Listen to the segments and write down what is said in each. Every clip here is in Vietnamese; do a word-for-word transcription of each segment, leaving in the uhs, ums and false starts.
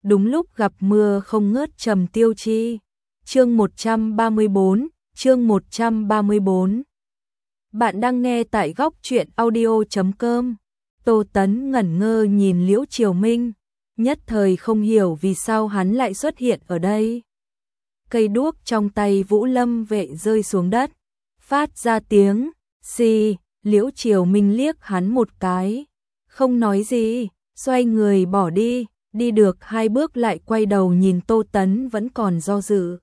đúng lúc gặp mưa không ngớt Trầm Tiêu Chi. Chương một trăm ba mươi bốn, chương một trăm ba mươi bốn. Bạn đang nghe tại góc truyện audio chấm com. Tô Tấn ngẩn ngơ nhìn Liễu Triều Minh, nhất thời không hiểu vì sao hắn lại xuất hiện ở đây. Cây đuốc trong tay Vũ Lâm vệ rơi xuống đất, phát ra tiếng xì. Liễu Triều Minh liếc hắn một cái, không nói gì, xoay người bỏ đi. Đi được hai bước lại quay đầu nhìn Tô Tấn vẫn còn do dự.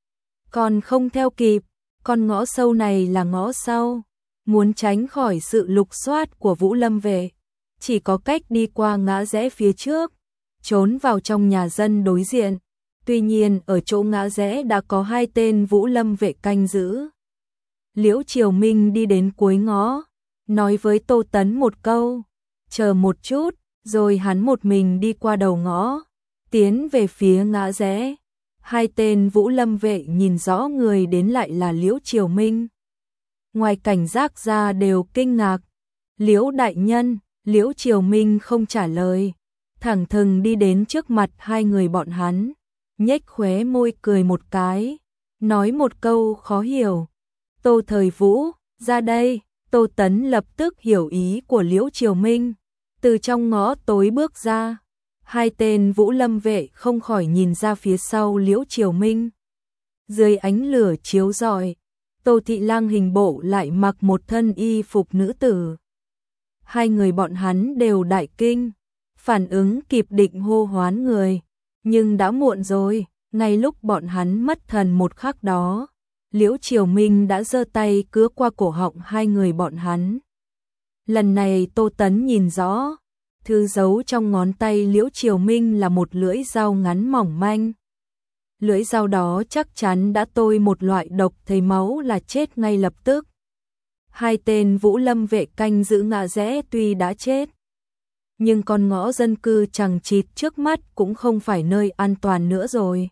Còn không theo kịp, con ngõ sâu này là ngõ sau. Muốn tránh khỏi sự lục soát của Vũ Lâm vệ, chỉ có cách đi qua ngã rẽ phía trước, trốn vào trong nhà dân đối diện. Tuy nhiên ở chỗ ngã rẽ đã có hai tên Vũ Lâm vệ canh giữ. Liễu Triều Minh đi đến cuối ngõ, nói với Tô Tấn một câu, chờ một chút, rồi hắn một mình đi qua đầu ngõ, tiến về phía ngã rẽ. Hai tên Vũ Lâm vệ nhìn rõ người đến lại là Liễu Triều Minh. Ngoài cảnh giác ra đều kinh ngạc. Liễu đại nhân, Liễu Triều Minh không trả lời, thẳng thừng đi đến trước mặt hai người bọn hắn, nhếch khóe môi cười một cái, nói một câu khó hiểu. Tô Thời Vũ, ra đây. Tô Tấn lập tức hiểu ý của Liễu Triều Minh, từ trong ngõ tối bước ra. Hai tên Vũ Lâm vệ không khỏi nhìn ra phía sau Liễu Triều Minh. Dưới ánh lửa chiếu rọi, Tô Thị Lang hình bộ lại mặc một thân y phục nữ tử. Hai người bọn hắn đều đại kinh, phản ứng kịp định hô hoán người, nhưng đã muộn rồi. Ngay lúc bọn hắn mất thần một khắc đó, Liễu Triều Minh đã giơ tay cứa qua cổ họng hai người bọn hắn. Lần này Tô Tấn nhìn rõ, thứ giấu trong ngón tay Liễu Triều Minh là một lưỡi dao ngắn mỏng manh. Lưỡi dao đó chắc chắn đã tôi một loại độc, thấy máu là chết ngay lập tức. Hai tên Vũ Lâm vệ canh giữ ngã rẽ tuy đã chết, nhưng con ngõ dân cư chằng chịt trước mắt cũng không phải nơi an toàn nữa rồi.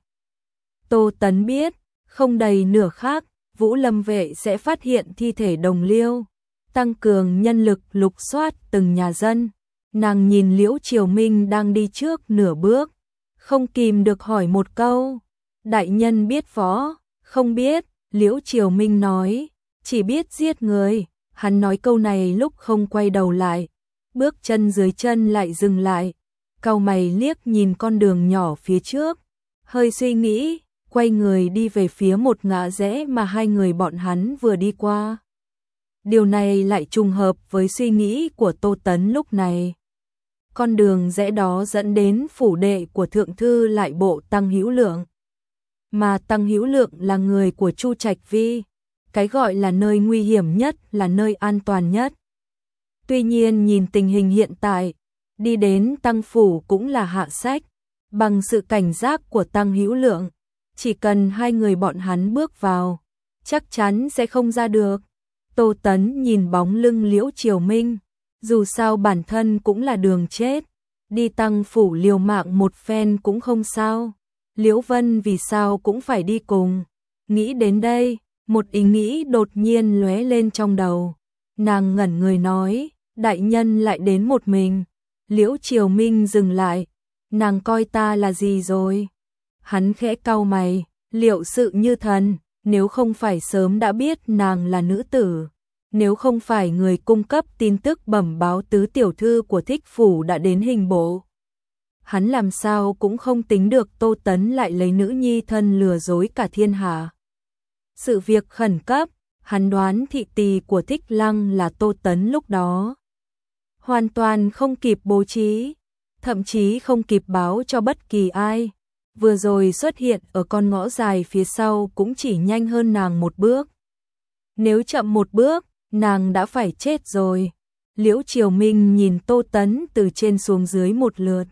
Tô Tấn biết, không đầy nửa khắc, Vũ Lâm vệ sẽ phát hiện thi thể đồng liêu, tăng cường nhân lực lục soát từng nhà dân. Nàng nhìn Liễu Triều Minh đang đi trước nửa bước, không kìm được hỏi một câu, đại nhân biết võ? Không biết, Liễu Triều Minh nói, chỉ biết giết người. Hắn nói câu này lúc không quay đầu lại, bước chân dưới chân lại dừng lại, cau mày liếc nhìn con đường nhỏ phía trước, hơi suy nghĩ, quay người đi về phía một ngã rẽ mà hai người bọn hắn vừa đi qua. Điều này lại trùng hợp với suy nghĩ của Tô Tấn lúc này. Con đường rẽ đó dẫn đến phủ đệ của thượng thư lại bộ Tăng Hữu Lượng. Mà Tăng Hữu Lượng là người của Chu Trạch Vi, cái gọi là nơi nguy hiểm nhất là nơi an toàn nhất. Tuy nhiên nhìn tình hình hiện tại, đi đến Tăng phủ cũng là hạ sách, bằng sự cảnh giác của Tăng Hữu Lượng, chỉ cần hai người bọn hắn bước vào, chắc chắn sẽ không ra được. Tô Tấn nhìn bóng lưng Liễu Triều Minh, dù sao bản thân cũng là đường chết, đi Tăng phủ liều mạng một phen cũng không sao. Liễu Vân vì sao cũng phải đi cùng. Nghĩ đến đây, một ý nghĩ đột nhiên lóe lên trong đầu. Nàng ngẩn người nói, đại nhân lại đến một mình. Liễu Triều Minh dừng lại, nàng coi ta là gì rồi? Hắn khẽ cau mày, liệu sự như thần, nếu không phải sớm đã biết nàng là nữ tử, nếu không phải người cung cấp tin tức bẩm báo tứ tiểu thư của Thích phủ đã đến hình bộ, hắn làm sao cũng không tính được Tô Tấn lại lấy nữ nhi thân lừa dối cả thiên hạ. Sự việc khẩn cấp, hắn đoán thị tỳ của Thích Lăng là Tô Tấn lúc đó. Hoàn toàn không kịp bố trí, thậm chí không kịp báo cho bất kỳ ai. Vừa rồi xuất hiện ở con ngõ dài phía sau cũng chỉ nhanh hơn nàng một bước. Nếu chậm một bước, nàng đã phải chết rồi. Liễu Triều Minh nhìn Tô Tấn từ trên xuống dưới một lượt.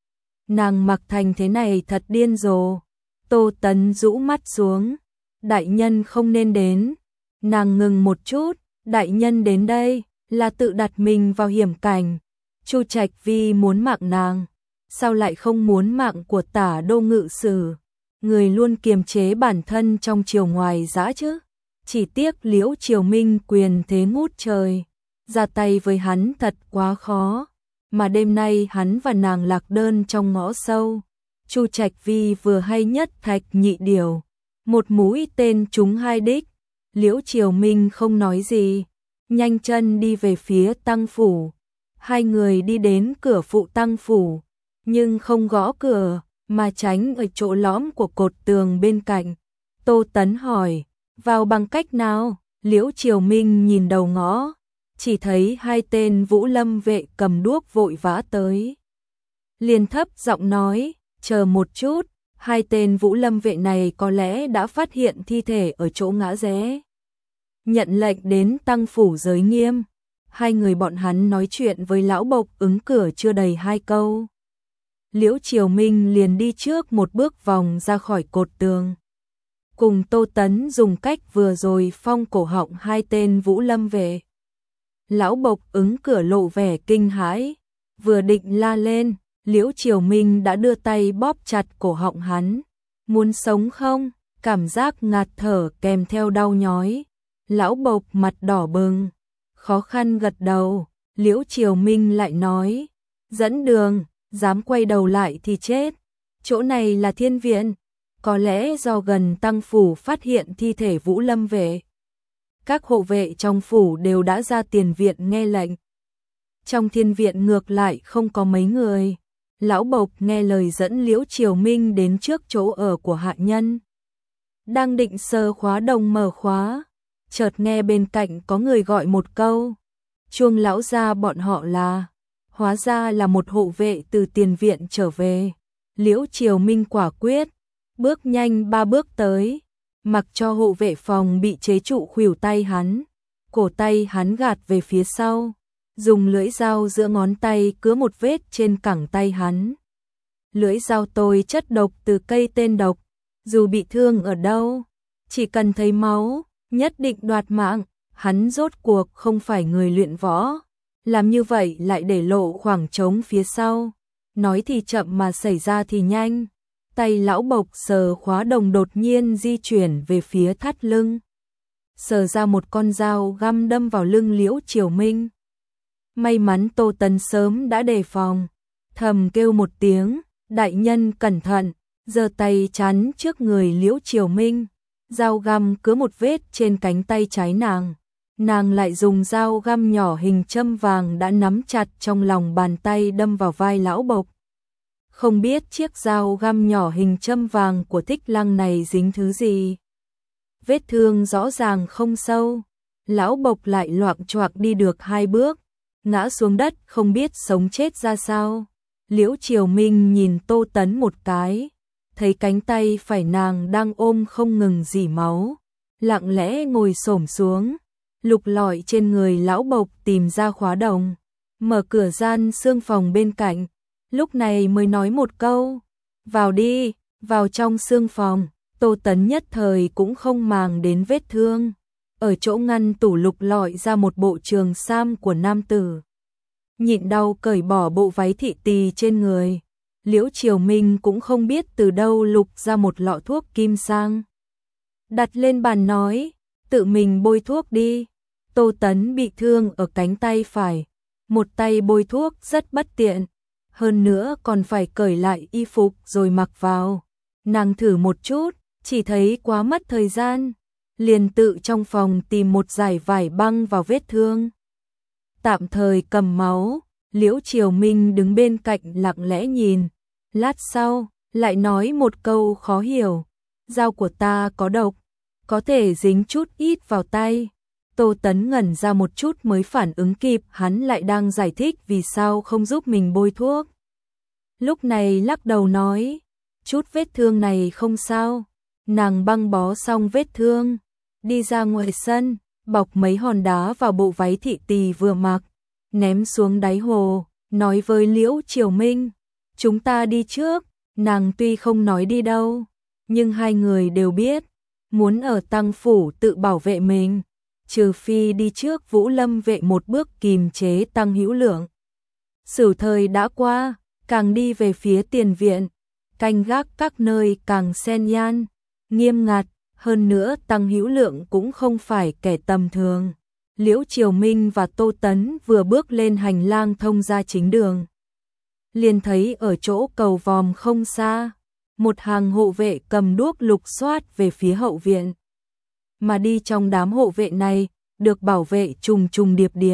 Nàng mặc thành thế này thật điên rồ. Tô Tấn rũ mắt xuống. Đại nhân không nên đến. Nàng ngừng một chút. Đại nhân đến đây là tự đặt mình vào hiểm cảnh. Chu Trạch Vi muốn mạng nàng, sao lại không muốn mạng của Tả đô ngự sử, người luôn kiềm chế bản thân trong triều ngoài dã chứ? Chỉ tiếc Liễu Triều Minh quyền thế ngút trời, ra tay với hắn thật quá khó, mà đêm nay hắn và nàng lạc đơn trong ngõ sâu, Chu Trạch Vi vừa hay nhất thạch nhị điều, một mũi tên trúng hai đích. Liễu Triều Minh không nói gì, nhanh chân đi về phía tăng phủ. Hai người đi đến cửa phụ tăng phủ, nhưng không gõ cửa, mà tránh ở chỗ lõm của cột tường bên cạnh. Tô Tấn hỏi, vào bằng cách nào? Liễu Triều Minh nhìn đầu ngõ, chỉ thấy hai tên Vũ Lâm vệ cầm đuốc vội vã tới. Liền thấp giọng nói, chờ một chút, hai tên Vũ Lâm vệ này có lẽ đã phát hiện thi thể ở chỗ ngã rẽ. Nhận lệnh đến tăng phủ giới nghiêm. Hai người bọn hắn nói chuyện với lão Bộc Ứng cửa chưa đầy hai câu. Liễu Triều Minh liền đi trước một bước vòng ra khỏi cột tường. Cùng Tô Tấn dùng cách vừa rồi phong cổ họng hai tên Vũ Lâm vệ. Lão Bộc Ứng cửa lộ vẻ kinh hãi, vừa định la lên, Liễu Triều Minh đã đưa tay bóp chặt cổ họng hắn. Muốn sống không? Cảm giác ngạt thở kèm theo đau nhói. Lão Bộc mặt đỏ bừng, khó khăn gật đầu. Liễu Triều Minh lại nói, dẫn đường, dám quay đầu lại thì chết. Chỗ này là thiên viện, có lẽ do gần tăng phủ phát hiện thi thể Vũ Lâm vệ. Các hộ vệ trong phủ đều đã ra tiền viện nghe lệnh. Trong thiên viện ngược lại không có mấy người. Lão Bộc nghe lời dẫn Liễu Triều Minh đến trước chỗ ở của hạ nhân. Đang định sờ khóa đồng mở khóa, chợt nghe bên cạnh có người gọi một câu. Chuông lão gia bọn họ là, hóa ra là một hộ vệ từ tiền viện trở về. Liễu Triều Minh quả quyết, bước nhanh ba bước tới, mặc cho hộ vệ phòng bị chế trụ khuỷu tay hắn, cổ tay hắn gạt về phía sau, dùng lưỡi dao giữa ngón tay cứa một vết trên cẳng tay hắn. Lưỡi dao tôi chất độc từ cây tên độc, dù bị thương ở đâu, chỉ cần thấy máu, nhất định đoạt mạng. Hắn rốt cuộc không phải người luyện võ, làm như vậy lại để lộ khoảng trống phía sau. Nói thì chậm mà xảy ra thì nhanh. Tay lão Bộc sờ khóa đồng đột nhiên di chuyển về phía thắt lưng, sờ ra một con dao găm đâm vào lưng Liễu Triều Minh. May mắn Tô Tấn sớm đã đề phòng, thầm kêu một tiếng, đại nhân cẩn thận, giơ tay chắn trước người Liễu Triều Minh. Dao găm cứa một vết trên cánh tay trái nàng. Nàng lại dùng dao găm nhỏ hình châm vàng đã nắm chặt trong lòng bàn tay đâm vào vai lão Bộc. Không biết chiếc dao găm nhỏ hình châm vàng của Thích Lăng này dính thứ gì. Vết thương rõ ràng không sâu. Lão Bộc lại loạng choạng đi được hai bước, ngã xuống đất không biết sống chết ra sao. Liễu Triều Minh nhìn Tô Tấn một cái, thấy cánh tay phải nàng đang ôm không ngừng rỉ máu, lặng lẽ ngồi xổm xuống, lục lọi trên người lão Bộc tìm ra khóa đồng, mở cửa gian xương phòng bên cạnh, lúc này mới nói một câu, vào đi. Vào trong xương phòng, Tô Tấn nhất thời cũng không màng đến vết thương, ở chỗ ngăn tủ lục lọi ra một bộ trường sam của nam tử, nhịn đau cởi bỏ bộ váy thị tỳ trên người. Liễu Triều Minh cũng không biết từ đâu lục ra một lọ thuốc kim sang, đặt lên bàn nói, tự mình bôi thuốc đi. Tô Tấn bị thương ở cánh tay phải, một tay bôi thuốc rất bất tiện, hơn nữa còn phải cởi lại y phục rồi mặc vào. Nàng thử một chút, chỉ thấy quá mất thời gian, liền tự trong phòng tìm một dải vải băng vào vết thương, tạm thời cầm máu. Liễu Triều Minh đứng bên cạnh lặng lẽ nhìn, lát sau lại nói một câu khó hiểu, dao của ta có độc, có thể dính chút ít vào tay. Tô Tấn ngẩn ra một chút mới phản ứng kịp hắn lại đang giải thích vì sao không giúp mình bôi thuốc. Lúc này lắc đầu nói, chút vết thương này không sao. Nàng băng bó xong vết thương, đi ra ngoài sân, bọc mấy hòn đá vào bộ váy thị tỳ vừa mặc, ném xuống đáy hồ, nói với Liễu Triều Minh, chúng ta đi trước. Nàng tuy không nói đi đâu, nhưng hai người đều biết, muốn ở tăng phủ tự bảo vệ mình, trừ phi đi trước Vũ Lâm vệ một bước kìm chế Tăng Hữu Lượng. Sử thời đã qua, càng đi về phía tiền viện, canh gác các nơi càng xen nhan, nghiêm ngặt, hơn nữa Tăng Hữu Lượng cũng không phải kẻ tầm thường. Liễu Triều Minh và Tô Tấn vừa bước lên hành lang thông ra chính đường, liền thấy ở chỗ cầu vòm không xa, một hàng hộ vệ cầm đuốc lục soát về phía hậu viện. Mà đi trong đám hộ vệ này, được bảo vệ trùng trùng điệp điệp.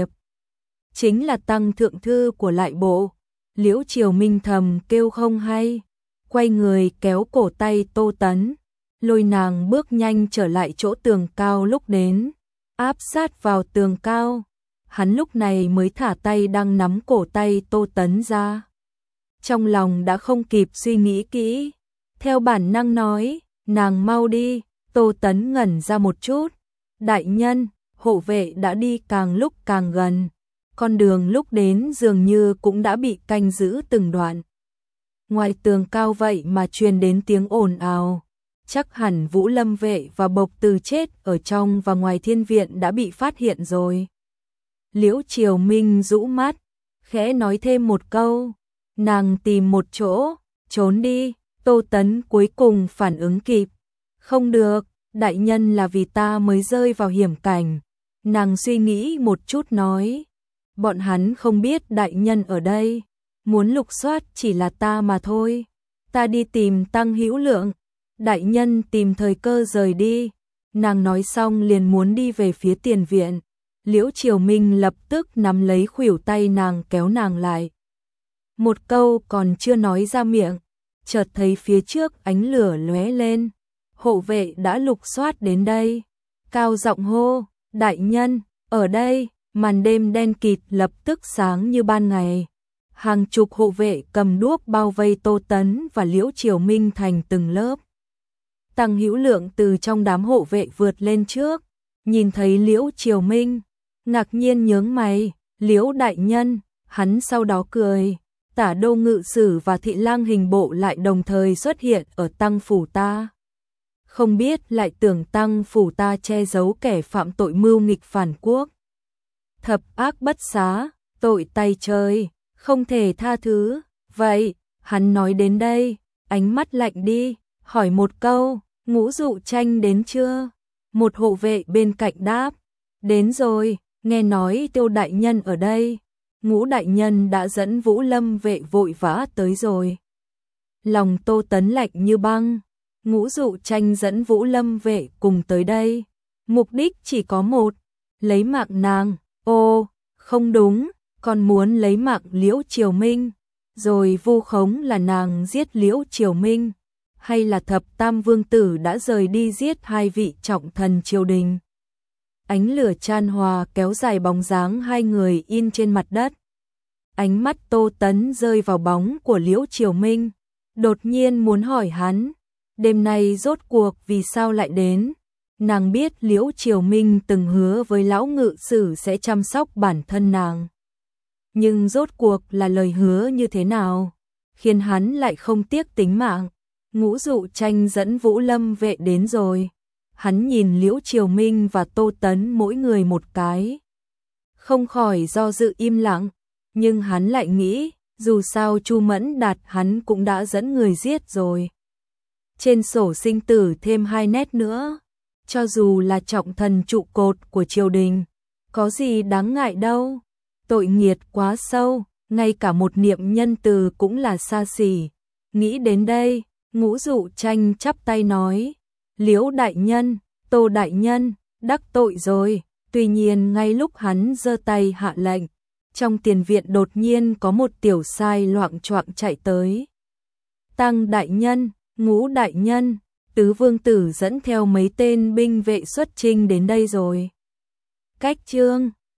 Chính là tăng thượng thư của lại bộ. Liễu Triều Minh thầm kêu không hay, quay người kéo cổ tay Tô Tấn, lôi nàng bước nhanh trở lại chỗ tường cao lúc đến, áp sát vào tường cao. Hắn lúc này mới thả tay đang nắm cổ tay Tô Tấn ra. Trong lòng đã không kịp suy nghĩ kỹ, theo bản năng nói, nàng mau đi. Tô Tấn ngẩn ra một chút. Đại nhân, hộ vệ đã đi càng lúc càng gần. Con đường lúc đến dường như cũng đã bị canh giữ từng đoạn. Ngoài tường cao vậy mà truyền đến tiếng ồn ào. Chắc hẳn Vũ Lâm vệ và Bộc Từ chết ở trong và ngoài thiên viện đã bị phát hiện rồi. Liễu Triều Minh rũ mắt, khẽ nói thêm một câu. Nàng tìm một chỗ, trốn đi. Tô Tấn cuối cùng phản ứng kịp. Không được, đại nhân là vì ta mới rơi vào hiểm cảnh. Nàng suy nghĩ một chút nói. Bọn hắn không biết đại nhân ở đây. Muốn lục soát chỉ là ta mà thôi. Ta đi tìm Tăng Hữu Lượng. Đại nhân tìm thời cơ rời đi. Nàng nói xong liền muốn đi về phía tiền viện. Liễu Triều Minh lập tức nắm lấy khuỷu tay nàng kéo nàng lại. Một câu còn chưa nói ra miệng, chợt thấy phía trước ánh lửa lóe lên. Hộ vệ đã lục soát đến đây. Cao giọng hô, đại nhân, ở đây. Màn đêm đen kịt lập tức sáng như ban ngày. Hàng chục hộ vệ cầm đuốc bao vây Tô Tấn và Liễu Triều Minh thành từng lớp. Tăng Hữu Lượng từ trong đám hộ vệ vượt lên trước, nhìn thấy Liễu Triều Minh, ngạc nhiên nhướng mày. Liễu đại nhân. Hắn sau đó cười. Tả đô ngự sử và thị lang hình bộ lại đồng thời xuất hiện ở Tăng phủ ta. Không biết lại tưởng Tăng phủ ta che giấu kẻ phạm tội mưu nghịch phản quốc. Thập ác bất xá, tội tay trời, không thể tha thứ. Vậy, hắn nói đến đây, ánh mắt lạnh đi, hỏi một câu, Ngũ Dụ Tranh đến chưa? Một hộ vệ bên cạnh đáp, đến rồi, nghe nói Tiêu đại nhân ở đây. Ngũ đại nhân đã dẫn Vũ Lâm vệ vội vã tới rồi. Lòng Tô Tấn lạnh như băng. Ngũ Dụ Tranh dẫn Vũ Lâm vệ cùng tới đây. Mục đích chỉ có một, lấy mạng nàng. Ô, không đúng, còn muốn lấy mạng Liễu Triều Minh. Rồi vu khống là nàng giết Liễu Triều Minh. Hay là thập tam vương tử đã rời đi giết hai vị trọng thần triều đình. Ánh lửa chan hòa kéo dài bóng dáng hai người in trên mặt đất. Ánh mắt Tô Tấn rơi vào bóng của Liễu Triều Minh. Đột nhiên muốn hỏi hắn, đêm nay rốt cuộc vì sao lại đến? Nàng biết Liễu Triều Minh từng hứa với lão ngự sử sẽ chăm sóc bản thân nàng. Nhưng rốt cuộc là lời hứa như thế nào, khiến hắn lại không tiếc tính mạng? Ngũ Dụ Tranh dẫn Vũ Lâm vệ đến rồi. Hắn nhìn Liễu Triều Minh và Tô Tấn mỗi người một cái. Không khỏi do dự im lặng, nhưng hắn lại nghĩ, dù sao Chu Mẫn Đạt hắn cũng đã dẫn người giết rồi. Trên sổ sinh tử thêm hai nét nữa, cho dù là trọng thần trụ cột của triều đình, có gì đáng ngại đâu. Tội nghiệt quá sâu, ngay cả một niệm nhân từ cũng là xa xỉ. Nghĩ đến đây, Ngũ Dụ Tranh chắp tay nói, Liễu đại nhân, Tô đại nhân, đắc tội rồi. Tuy nhiên ngay lúc hắn giơ tay hạ lệnh, trong tiền viện đột nhiên có một tiểu sai loạng choạng chạy tới. Tăng đại nhân, Ngũ đại nhân, tứ vương tử dẫn theo mấy tên binh vệ xuất chinh đến đây rồi. Cách chương